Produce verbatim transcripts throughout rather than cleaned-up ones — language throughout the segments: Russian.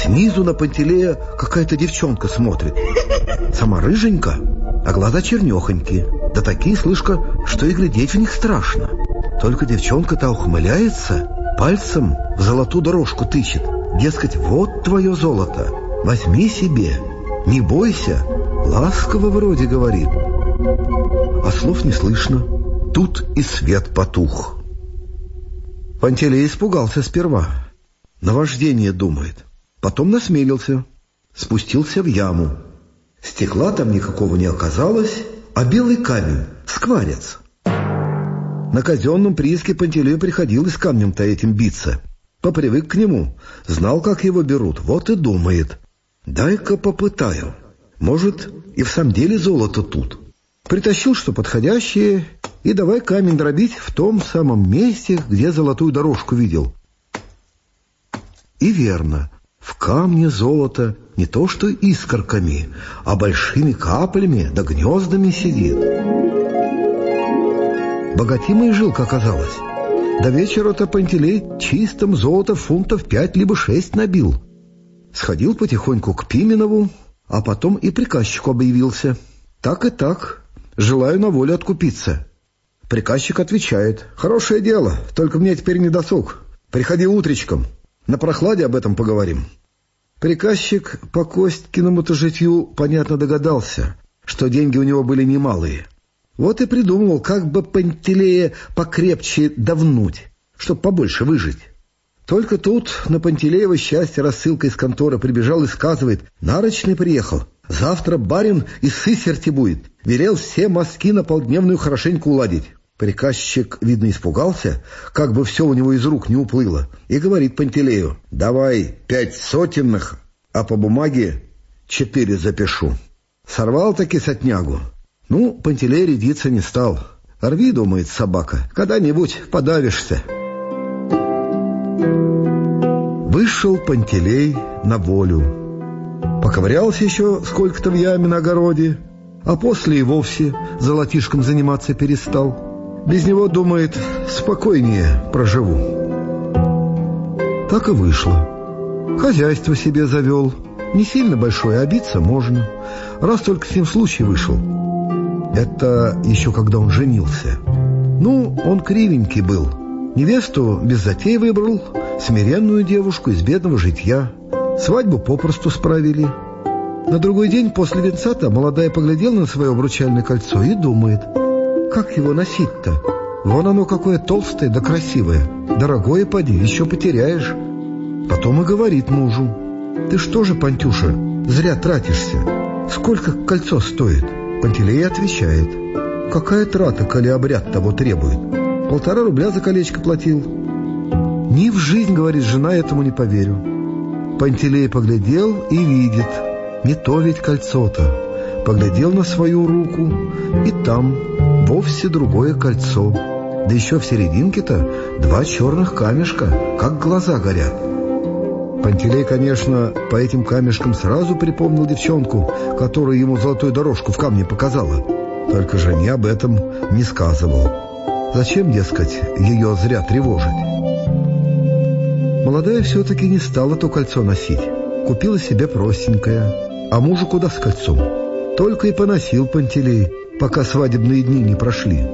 Снизу на Пантелея какая-то девчонка смотрит. Сама рыженька, а глаза чернёхонькие. Да такие, слышка, что и глядеть в них страшно. Только девчонка-то ухмыляется, пальцем в золотую дорожку тычет. Дескать, вот твое золото, возьми себе, не бойся. Ласково вроде говорит. А слов не слышно. Тут и свет потух. Пантелей испугался сперва. Наваждение, думает. Потом насмелился. Спустился в яму. Стекла там никакого не оказалось, а белый камень, скварец. На казенном прииске Пантелею приходилось камнем-то этим биться. Попривык к нему, знал, как его берут. Вот и думает: дай-ка попытаю. Может, и в самом деле золото тут. Притащил, что подходящее, и давай камень дробить в том самом месте, где золотую дорожку видел. И верно, в камне золото не то что искорками, а большими каплями да гнездами сидит. Богатимый жил, как оказалось. До вечера-то Пантелей чистым золото фунтов пять либо шесть набил. Сходил потихоньку к Пименову, а потом и приказчику объявился. Так и так, желаю на волю откупиться. Приказчик отвечает: хорошее дело, только мне теперь не досуг. Приходи утречком, на прохладе об этом поговорим. Приказчик по Костькиному-то житью, понятно, догадался, что деньги у него были немалые. Вот и придумывал, как бы Пантелея покрепче давнуть, чтоб побольше выжить. Только тут на Пантелеево счастье рассылка из конторы прибежал и сказывает: нарочный приехал, завтра барин из Сысерти будет, велел все мостки на полдневную хорошенько уладить. Приказчик, видно, испугался, как бы все у него из рук не уплыло, и говорит Пантелею: давай пять сотенных, а по бумаге четыре запишу. Сорвал-таки сотнягу. Ну, Пантелей рядиться не стал. Рви, думает собака, когда-нибудь подавишься. Вышел Пантелей на волю. Поковырялся еще сколько-то в яме на огороде, а после и вовсе золотишком заниматься перестал. Без него, думает, спокойнее проживу. Так и вышло. Хозяйство себе завел. Не сильно большое, а биться можно. Раз только с ним случай вышел. Это еще когда он женился. Ну, он кривенький был. Невесту без затей выбрал, смиренную девушку из бедного житья. Свадьбу попросту справили. На другой день после венца-то молодая поглядела на свое обручальное кольцо и думает: как его носить-то? Вон оно какое толстое да красивое. Дорогое поди, еще потеряешь. Потом и говорит мужу: ты что же, Пантюша, зря тратишься? Сколько кольцо стоит? Пантелей отвечает: какая трата, коли обряд того требует? Полтора рубля за колечко платил. Ни в жизнь, говорит жена, этому не поверю. Пантелей поглядел и видит: не то ведь кольцо-то. Поглядел на свою руку, и там вовсе другое кольцо. Да еще в серединке-то два черных камешка, как глаза горят. Пантелей, конечно, по этим камешкам сразу припомнил девчонку, которая ему золотую дорожку в камне показала. Только жене об этом не сказывал. Зачем, дескать, ее зря тревожить? Молодая все-таки не стала то кольцо носить. Купила себе простенькое. А мужу куда с кольцом? Только и поносил Пантелей, пока свадебные дни не прошли.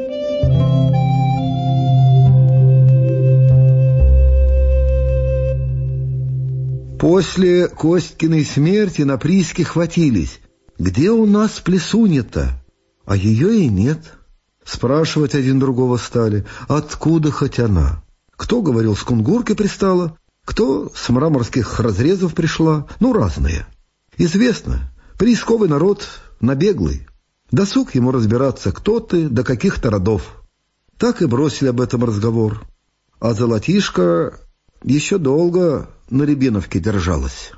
После Костькиной смерти на прииске хватились: где у нас Плесунья-то? А ее и нет. Спрашивать один другого стали: откуда хоть она? Кто, говорил, с Кунгурки пристала, кто с мраморских разрезов пришла, ну, разные. Известно, приисковый народ набеглый. Досуг ему разбираться, кто ты, до каких-то родов. Так и бросили об этом разговор. А золотишко еще долго на Рябиновке держалась.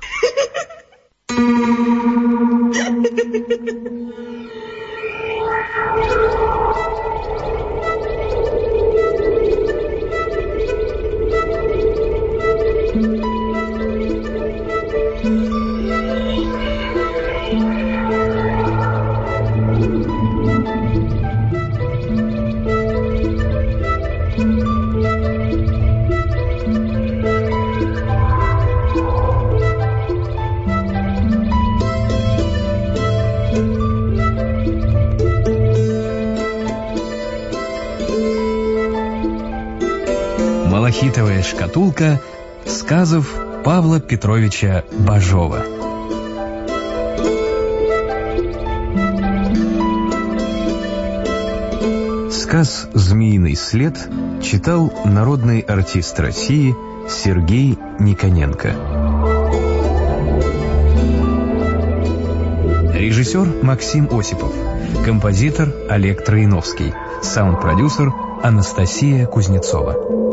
«Малахитовая шкатулка» сказов Павла Петровича Бажова. Сказ «Змеиный след» читал народный артист России Сергей Никоненко. Режиссер Максим Осипов. Композитор Олег Троиновский. Саунд-продюсер Анастасия Кузнецова.